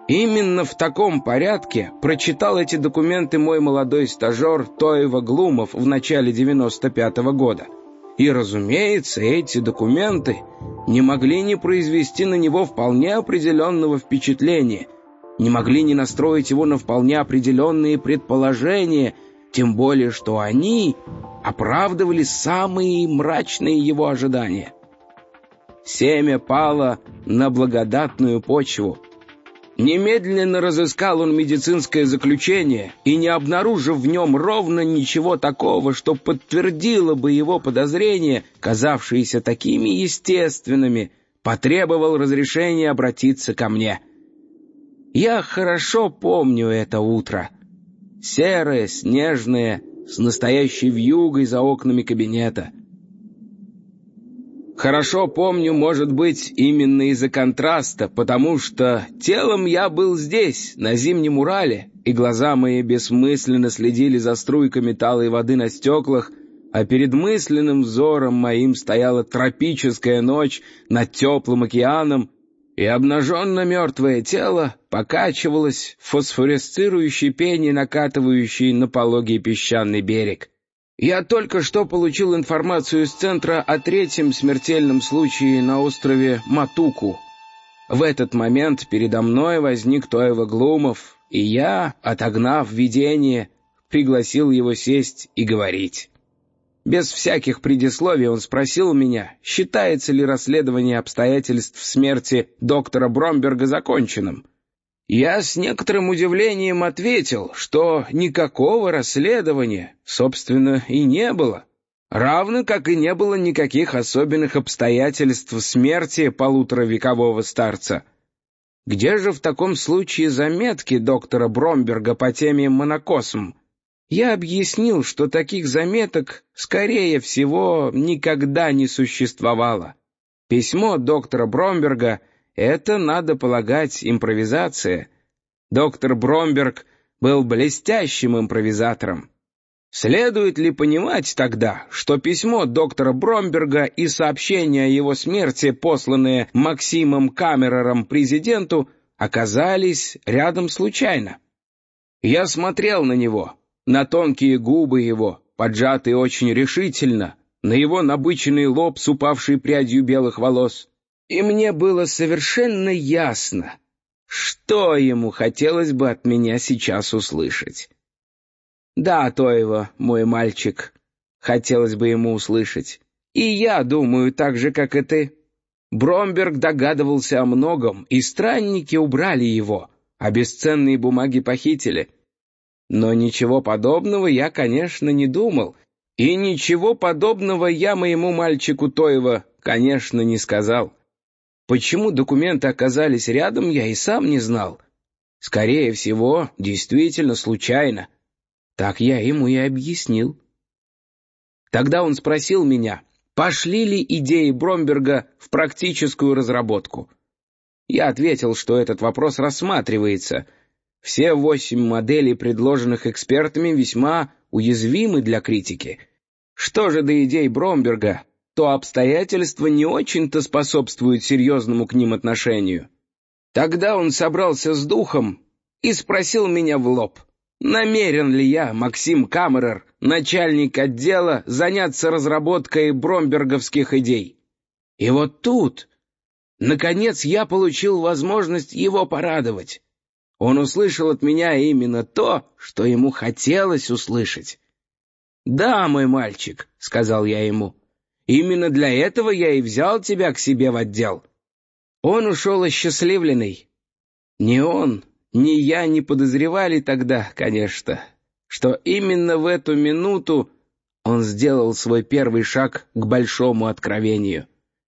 Именно в таком порядке прочитал эти документы мой молодой стажер Тойва Глумов в начале 95-го года. И, разумеется, эти документы не могли не произвести на него вполне определенного впечатления, не могли не настроить его на вполне определенные предположения, тем более что они оправдывали самые мрачные его ожидания. Семя пало на благодатную почву. Немедленно разыскал он медицинское заключение и, не обнаружив в нем ровно ничего такого, что подтвердило бы его подозрения, казавшиеся такими естественными, потребовал разрешения обратиться ко мне. Я хорошо помню это утро. Серое, снежное, с настоящей вьюгой за окнами кабинета. Хорошо помню, может быть, именно из-за контраста, потому что телом я был здесь, на зимнем Урале, и глаза мои бессмысленно следили за струйками талой воды на стеклах, а перед мысленным взором моим стояла тропическая ночь над теплым океаном, и обнаженно мертвое тело покачивалось в фосфоресцирующей пене, накатывающей на пологий песчаный берег. Я только что получил информацию из центра о третьем смертельном случае на острове Матуку. В этот момент передо мной возник Тойва Глумов, и я, отогнав видение, пригласил его сесть и говорить. Без всяких предисловий он спросил меня, считается ли расследование обстоятельств смерти доктора Бромберга законченным. Я с некоторым удивлением ответил, что никакого расследования, собственно, и не было, равно как и не было никаких особенных обстоятельств смерти полуторавекового старца. Где же в таком случае заметки доктора Бромберга по теме монокосм? Я объяснил, что таких заметок, скорее всего, никогда не существовало. Письмо доктора Бромберга — это, надо полагать, импровизация. Доктор Бромберг был блестящим импровизатором. Следует ли понимать тогда, что письмо доктора Бромберга и сообщение о его смерти, посланные Максимом Камерером президенту, оказались рядом случайно? Я смотрел на него, на тонкие губы его, поджатые очень решительно, на его набыченный лоб с упавшей прядью белых волос. И мне было совершенно ясно, что ему хотелось бы от меня сейчас услышать. Да, Тойва, мой мальчик, хотелось бы ему услышать. И я думаю так же, как и ты. Бромберг догадывался о многом, и странники убрали его, а бесценные бумаги похитили. Но ничего подобного я, конечно, не думал, и ничего подобного я моему мальчику Тойва, конечно, не сказал. Почему документы оказались рядом, я и сам не знал. Скорее всего, действительно случайно. Так я ему и объяснил. Тогда он спросил меня, пошли ли идеи Бромберга в практическую разработку. Я ответил, что этот вопрос рассматривается. Все 8 моделей, предложенных экспертами, весьма уязвимы для критики. Что же до идей Бромберга, то обстоятельства не очень-то способствуют серьезному к ним отношению. Тогда он собрался с духом и спросил меня в лоб, намерен ли я, Максим Камерер, начальник отдела, заняться разработкой бромберговских идей. И вот тут, наконец, я получил возможность его порадовать. Он услышал от меня именно то, что ему хотелось услышать. «Да, мой мальчик», — сказал я ему, — «именно для этого я и взял тебя к себе в отдел». Он ушел осчастливленный. Ни он, ни я не подозревали тогда, конечно, что именно в эту минуту он сделал свой первый шаг к большому откровению.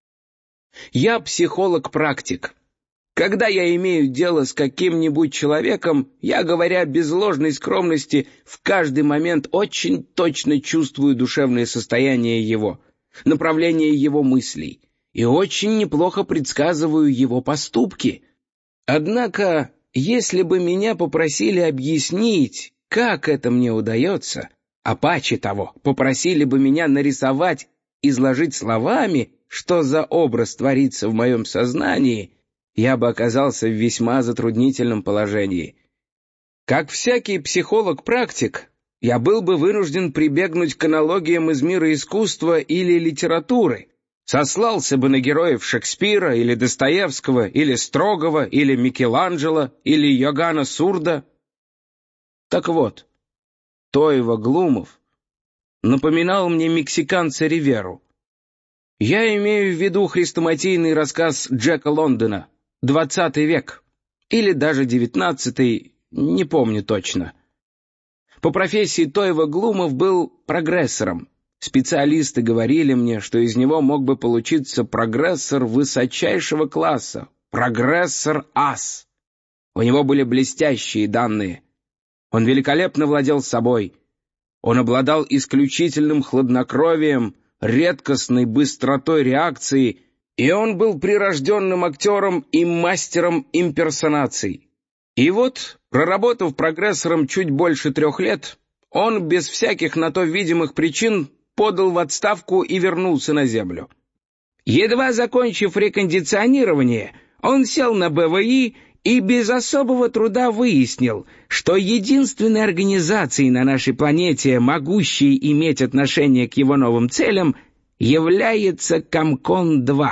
Я психолог-практик. Когда я имею дело с каким-нибудь человеком, я, говоря без ложной скромности, в каждый момент очень точно чувствую душевное состояние его, направление его мыслей, и очень неплохо предсказываю его поступки. Однако, если бы меня попросили объяснить, как это мне удается, а паче того, попросили бы меня нарисовать, изложить словами, что за образ творится в моем сознании, я бы оказался в весьма затруднительном положении. Как всякий психолог-практик, я был бы вынужден прибегнуть к аналогиям из мира искусства или литературы, сослался бы на героев Шекспира или Достоевского, или Строгова, или Микеланджело, или Йоганна Сурда. Так вот, Тойва Глумов напоминал мне мексиканца Риверу. Я имею в виду хрестоматийный рассказ Джека Лондона «XX век» или даже XIX, не помню точно. По профессии Тойва Глумов был прогрессором. Специалисты говорили мне, что из него мог бы получиться прогрессор высочайшего класса, прогрессор-ас. У него были блестящие данные. Он великолепно владел собой. Он обладал исключительным хладнокровием, редкостной быстротой реакции, и он был прирожденным актером и мастером имперсонаций. И вот, проработав прогрессором чуть больше 3 лет, он без всяких на то видимых причин подал в отставку и вернулся на Землю. Едва закончив рекондиционирование, он сел на БВИ и без особого труда выяснил, что единственной организацией на нашей планете, могущей иметь отношение к его новым целям, является Комкон-2.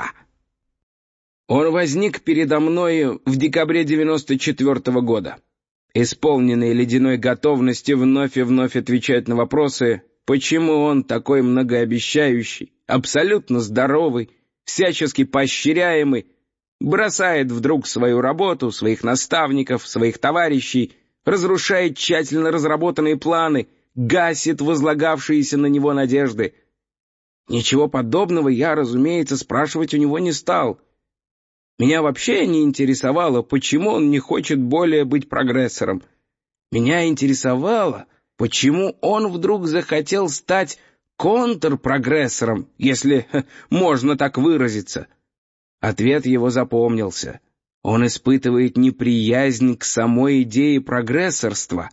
Он возник передо мною в декабре 94 года, исполненный ледяной готовности вновь и вновь отвечать на вопросы, почему он такой многообещающий, абсолютно здоровый, всячески поощряемый, бросает вдруг свою работу, своих наставников, своих товарищей, разрушает тщательно разработанные планы, гасит возлагавшиеся на него надежды. Ничего подобного я, разумеется, спрашивать у него не стал. Меня вообще не интересовало, почему он не хочет более быть прогрессором. Меня интересовало, почему он вдруг захотел стать контрпрогрессором, если можно так выразиться. Ответ его запомнился. Он испытывает неприязнь к самой идее прогрессорства.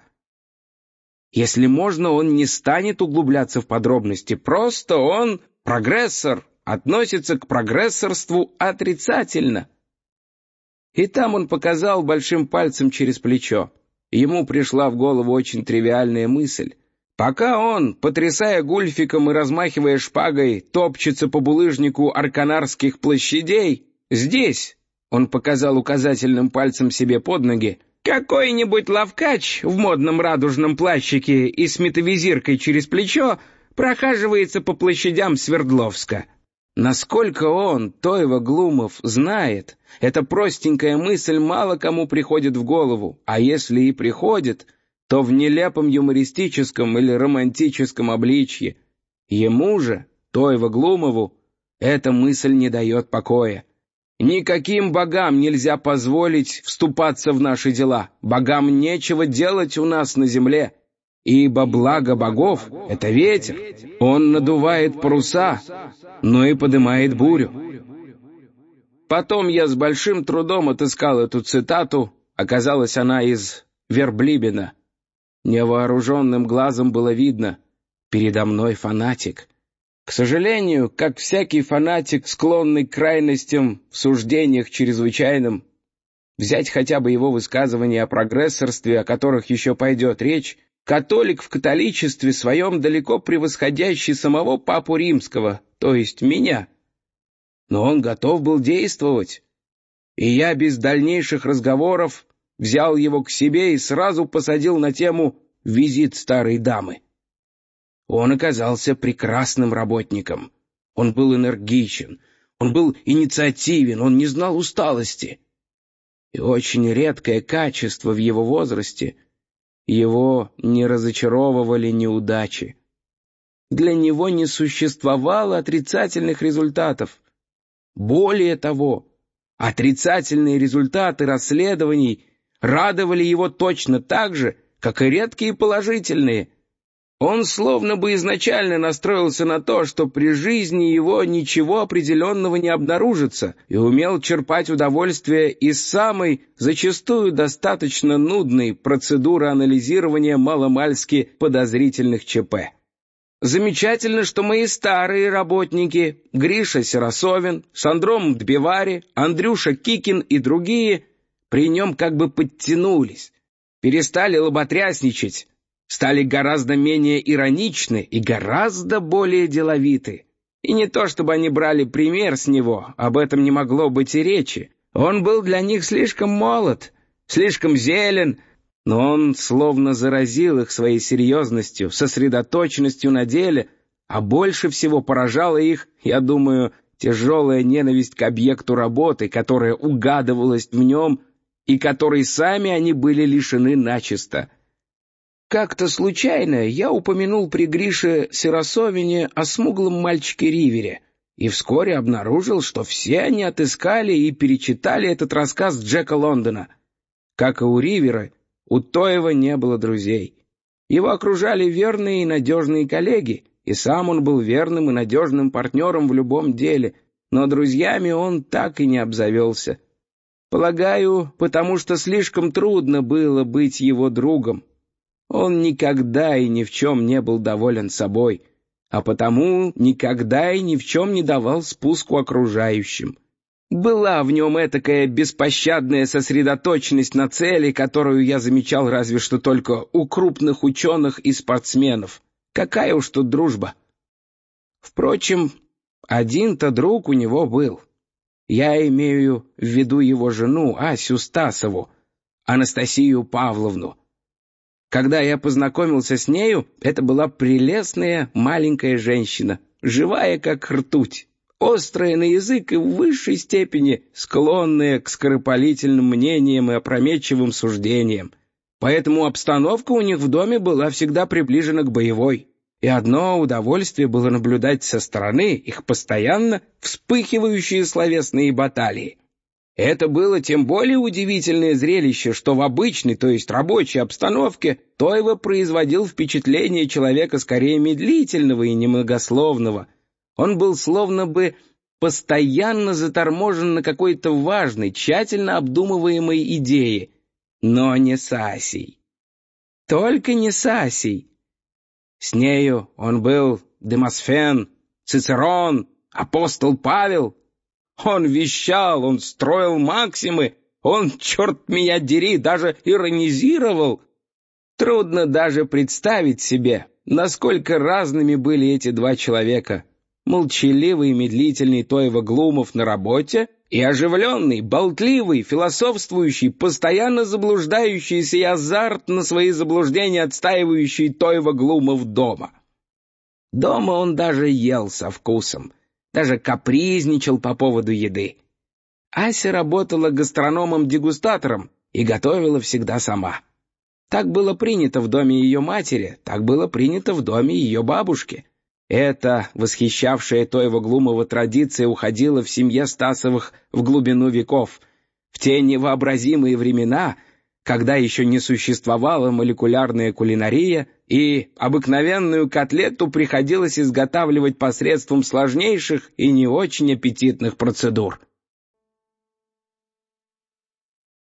Если можно, он не станет углубляться в подробности, просто он, прогрессор, относится к прогрессорству отрицательно. И там он показал большим пальцем через плечо. Ему пришла в голову очень тривиальная мысль. Пока он, потрясая гульфиком и размахивая шпагой, топчется по булыжнику Арканарских площадей, здесь, он показал указательным пальцем себе под ноги, какой-нибудь лавкач в модном радужном плащике и с метавизиркой через плечо прохаживается по площадям Свердловска. Насколько он, Тойва Глумов, знает, эта простенькая мысль мало кому приходит в голову, а если и приходит, то в нелепом юмористическом или романтическом обличье. Ему же, Тойва Глумову, эта мысль не дает покоя. Никаким богам нельзя позволить вступаться в наши дела, богам нечего делать у нас на земле. Ибо благо богов — это ветер, он надувает паруса, но и подымает бурю. Потом я с большим трудом отыскал эту цитату, оказалась она из Верблибена. Невооруженным глазом было видно, передо мной фанатик. К сожалению, как всякий фанатик, склонный к крайностям в суждениях чрезвычайным, взять хотя бы его высказывания о прогрессорстве, о которых еще пойдет речь, католик в католичестве своем далеко превосходящий самого Папу Римского, то есть меня. Но он готов был действовать, и я без дальнейших разговоров взял его к себе и сразу посадил на тему «Визит старой дамы». Он оказался прекрасным работником. Он был энергичен, он был инициативен, он не знал усталости. И очень редкое качество в его возрасте — его не разочаровывали неудачи. Для него не существовало отрицательных результатов. Более того, отрицательные результаты расследований радовали его точно так же, как и редкие положительные. Он словно бы изначально настроился на то, что при жизни его ничего определенного не обнаружится, и умел черпать удовольствие из самой, зачастую достаточно нудной процедуры анализирования маломальски подозрительных ЧП. Замечательно, что мои старые работники, Гриша Сиросовин, Сандром Дбивари, Андрюша Кикин и другие, при нем как бы подтянулись, перестали лоботрясничать, стали гораздо менее ироничны и гораздо более деловиты. И не то чтобы они брали пример с него, об этом не могло быть и речи. Он был для них слишком молод, слишком зелен, но он словно заразил их своей серьезностью, сосредоточенностью на деле, а больше всего поражала их, я думаю, тяжелая ненависть к объекту работы, которая угадывалась в нем и которой сами они были лишены начисто. Как-то случайно я упомянул при Грише Сиросовине о смуглом мальчике Ривере, и вскоре обнаружил, что все они отыскали и перечитали этот рассказ Джека Лондона. Как и у Ривера, у Тоева не было друзей. Его окружали верные и надежные коллеги, и сам он был верным и надежным партнером в любом деле, но друзьями он так и не обзавелся. Полагаю, потому что слишком трудно было быть его другом. Он никогда и ни в чем не был доволен собой, а потому никогда и ни в чем не давал спуску окружающим. Была в нем этакая беспощадная сосредоточенность на цели, которую я замечал разве что только у крупных ученых и спортсменов. Какая уж тут дружба. Впрочем, один-то друг у него был. Я имею в виду его жену Асю Стасову, Анастасию Павловну. Когда я познакомился с нею, это была прелестная маленькая женщина, живая как ртуть, острая на язык и в высшей степени склонная к скоропалительным мнениям и опрометчивым суждениям. Поэтому обстановка у них в доме была всегда приближена к боевой, и одно удовольствие было наблюдать со стороны их постоянно вспыхивающие словесные баталии. Это было тем более удивительное зрелище, что в обычной, то есть рабочей обстановке Тоева производил впечатление человека скорее медлительного и немногословного. Он был словно бы постоянно заторможен на какой-то важной, тщательно обдумываемой идее, но не с Асей. Только не с Асей. С нею он был Демосфен, Цицерон, апостол Павел. Он вещал, он строил максимы, он, черт меня дери, даже иронизировал. Трудно даже представить себе, насколько разными были эти два человека. Молчаливый и медлительный Тоева Глумов на работе и оживленный, болтливый, философствующий, постоянно заблуждающийся и азартно свои заблуждения отстаивающий Тоева Глумов дома. Дома он даже ел со вкусом, даже капризничал по поводу еды. Ася работала гастрономом-дегустатором и готовила всегда сама. Так было принято в доме ее матери, так было принято в доме ее бабушки. Эта восхищавшая Тоева Глумова традиция уходила в семье Стасовых в глубину веков, в те невообразимые времена, когда еще не существовала молекулярная кулинария, и обыкновенную котлету приходилось изготавливать посредством сложнейших и не очень аппетитных процедур.